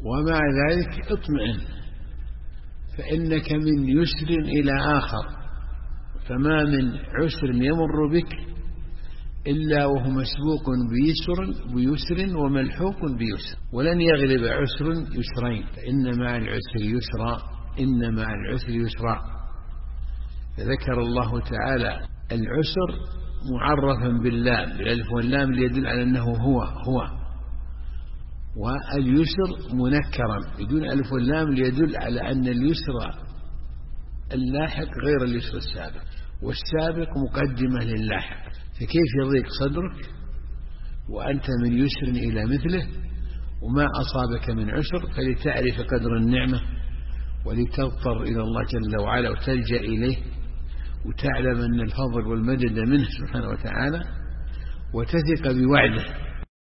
ومع ذلك اطمئن، فإنك من يسر إلى آخر، فما من عسر يمر بك إلا وهو مسبوق بيسر وملحوق بيسر، ولن يغلب عسر يسرين، فإن مع العسر يسرا، إن مع العسر يسرا. فذكر الله تعالى العسر معرفا باللام، بالألف واللام ليدل على أنه هو، واليسر منكرا بدون ألف واللام ليدل على أن اليسر اللاحق غير اليسر السابق، والسابق مقدمة للاحق، فكيف يضيق صدرك وأنت من يسر إلى مثله وما أصابك من عسر؟ فلتعرف قدر النعمة ولتضطر إلى الله جل وعلا وتلجأ إليه وتعلم أن الفضل والمدد منه سبحانه وتعالى، وتثق بوعده